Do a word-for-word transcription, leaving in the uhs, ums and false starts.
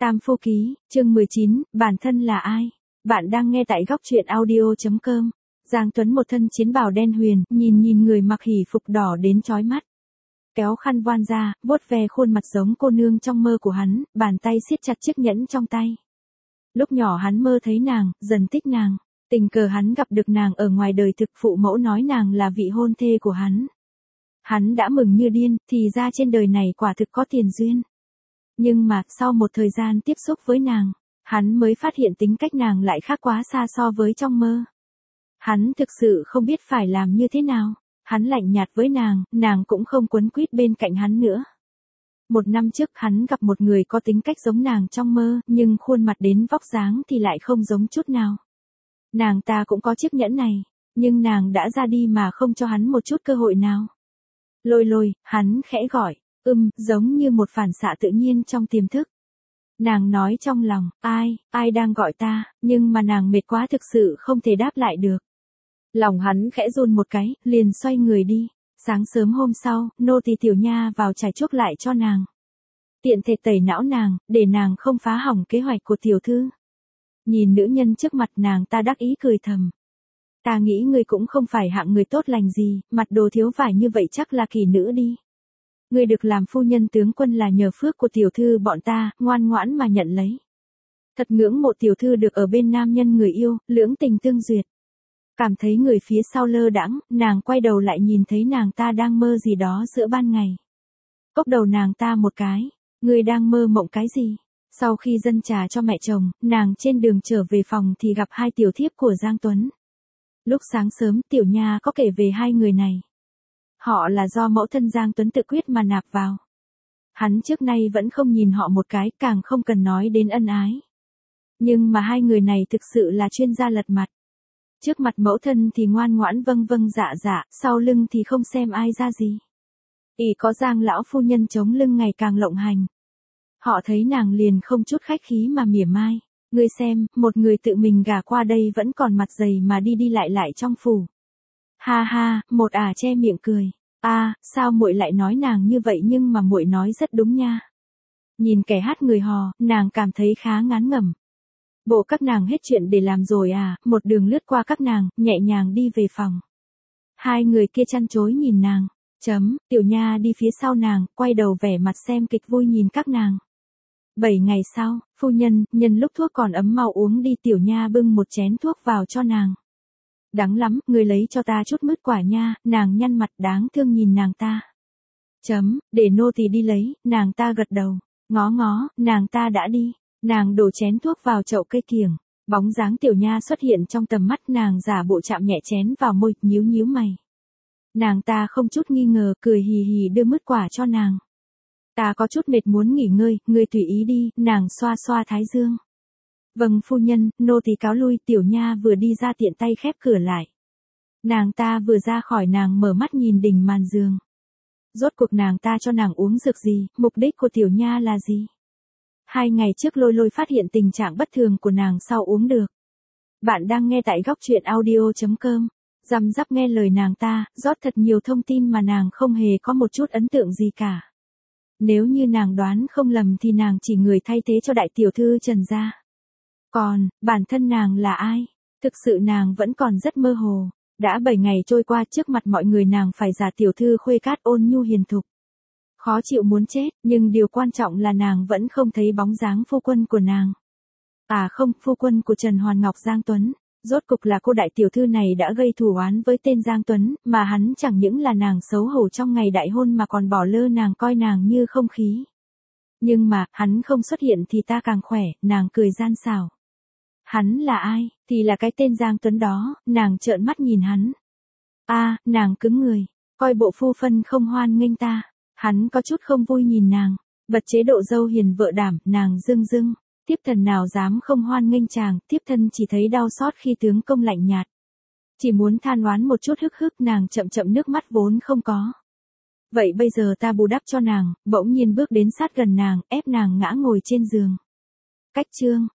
Tam Phu Ký, chương mười chín, bản thân là ai? Bạn đang nghe tại góc truyện audio chấm com. Giang Tuấn một thân chiến bào đen huyền, nhìn nhìn người mặc hỉ phục đỏ đến chói mắt. Kéo khăn voan ra, vuốt ve khuôn mặt giống cô nương trong mơ của hắn, bàn tay siết chặt chiếc nhẫn trong tay. Lúc nhỏ hắn mơ thấy nàng, dần thích nàng. Tình cờ hắn gặp được nàng ở ngoài đời thực, phụ mẫu nói nàng là vị hôn thê của hắn. Hắn đã mừng như điên, thì ra trên đời này quả thực có tiền duyên. Nhưng mà, sau một thời gian tiếp xúc với nàng, hắn mới phát hiện tính cách nàng lại khác quá xa so với trong mơ. Hắn thực sự không biết phải làm như thế nào. Hắn lạnh nhạt với nàng, nàng cũng không quấn quýt bên cạnh hắn nữa. Một năm trước hắn gặp một người có tính cách giống nàng trong mơ, nhưng khuôn mặt đến vóc dáng thì lại không giống chút nào. Nàng ta cũng có chiếc nhẫn này, nhưng nàng đã ra đi mà không cho hắn một chút cơ hội nào. Lôi lôi, hắn khẽ gọi, ưm, giống như một phản xạ tự nhiên trong tiềm thức. Nàng nói trong lòng, ai, ai đang gọi ta, nhưng mà nàng mệt quá thực sự không thể đáp lại được. Lòng hắn khẽ run một cái, liền xoay người đi. Sáng sớm hôm sau, nô tỳ Tiểu Nha vào trải chuốc lại cho nàng. Tiện thể tẩy não nàng, để nàng không phá hỏng kế hoạch của tiểu thư. Nhìn nữ nhân trước mặt nàng ta đắc ý cười thầm. Ta nghĩ ngươi cũng không phải hạng người tốt lành gì, mặt đồ thiếu vải như vậy chắc là kỳ nữ đi. Ngươi được làm phu nhân tướng quân là nhờ phước của tiểu thư bọn ta, ngoan ngoãn mà nhận lấy. Thật ngưỡng mộ tiểu thư được ở bên nam nhân người yêu, lưỡng tình tương duyệt. Cảm thấy người phía sau lơ đãng, nàng quay đầu lại nhìn thấy nàng ta đang mơ gì đó giữa ban ngày. Cốc đầu nàng ta một cái, ngươi đang mơ mộng cái gì? Sau khi dâng trà cho mẹ chồng, nàng trên đường trở về phòng thì gặp hai tiểu thiếp của Giang Tuấn. Lúc sáng sớm Tiểu Nha có kể về hai người này. Họ là do mẫu thân Giang Tuấn tự quyết mà nạp vào. Hắn trước nay vẫn không nhìn họ một cái, càng không cần nói đến ân ái. Nhưng mà hai người này thực sự là chuyên gia lật mặt. Trước mặt mẫu thân thì ngoan ngoãn vâng vâng dạ dạ, sau lưng thì không xem ai ra gì. Ỷ có Giang lão phu nhân chống lưng ngày càng lộng hành. Họ thấy nàng liền không chút khách khí mà mỉa mai. Ngươi xem, một người tự mình gả qua đây vẫn còn mặt dày mà đi đi lại lại trong phủ. Ha ha, một ả che miệng cười. A, sao muội lại nói nàng như vậy, nhưng mà muội nói rất đúng nha. Nhìn kẻ hát người hò, nàng cảm thấy khá ngán ngẩm. Bộ các nàng hết chuyện để làm rồi à, một đường lướt qua các nàng, nhẹ nhàng đi về phòng. Hai người kia chăn chối nhìn nàng. Chấm, Tiểu Nha đi phía sau nàng, quay đầu vẻ mặt xem kịch vui nhìn các nàng. Bảy ngày sau, phu nhân, nhân lúc thuốc còn ấm mau uống đi. Tiểu Nha bưng một chén thuốc vào cho nàng. Đắng lắm, người lấy cho ta chút mứt quả nha. Nàng nhăn mặt đáng thương nhìn nàng ta. Chấm, để nô tỳ đi lấy. Nàng ta gật đầu. Ngó ngó, nàng ta đã đi. Nàng đổ chén thuốc vào chậu cây kiểng. Bóng dáng Tiểu Nha xuất hiện trong tầm mắt, nàng giả bộ chạm nhẹ chén vào môi, nhíu nhíu mày. Nàng ta không chút nghi ngờ, cười hì hì đưa mứt quả cho nàng. Ta có chút mệt muốn nghỉ ngơi, ngươi tùy ý đi. Nàng xoa xoa thái dương. Vâng phu nhân, nô tỳ cáo lui. Tiểu Nha vừa đi ra tiện tay khép cửa lại. Nàng ta vừa ra khỏi, nàng mở mắt nhìn đỉnh màn giường. Rốt cuộc nàng ta cho nàng uống dược gì, mục đích của Tiểu Nha là gì? Hai ngày trước Lôi Lôi phát hiện tình trạng bất thường của nàng sau uống được. Bạn đang nghe tại góc truyện audio chấm com. Răm rắp nghe lời nàng ta, rót thật nhiều thông tin mà nàng không hề có một chút ấn tượng gì cả. Nếu như nàng đoán không lầm thì nàng chỉ người thay thế cho đại tiểu thư Trần gia. Còn, bản thân nàng là ai? Thực sự nàng vẫn còn rất mơ hồ. Đã bảy ngày trôi qua, trước mặt mọi người nàng phải giả tiểu thư khuê cát ôn nhu hiền thục. Khó chịu muốn chết, nhưng điều quan trọng là nàng vẫn không thấy bóng dáng phu quân của nàng. À không, phu quân của Trần Hoàn Ngọc Giang Tuấn. Rốt cục là cô đại tiểu thư này đã gây thù oán với tên Giang Tuấn, mà hắn chẳng những là nàng xấu hổ trong ngày đại hôn mà còn bỏ lơ nàng, coi nàng như không khí. Nhưng mà, hắn không xuất hiện thì ta càng khỏe, nàng cười gian xảo. Hắn là ai? Thì là cái tên Giang Tuấn đó. Nàng trợn mắt nhìn hắn. A, nàng cứng người, coi bộ phu phân không hoan nghênh ta. Hắn có chút không vui nhìn nàng, bật chế độ dâu hiền vợ đảm, nàng dưng dưng. Thiếp thần nào dám không hoan nghênh chàng, thiếp thân chỉ thấy đau xót khi tướng công lạnh nhạt. Chỉ muốn than oán một chút hức hức, nàng chậm chậm nước mắt vốn không có. Vậy bây giờ ta bù đắp cho nàng, bỗng nhiên bước đến sát gần nàng, ép nàng ngã ngồi trên giường. Cách chương,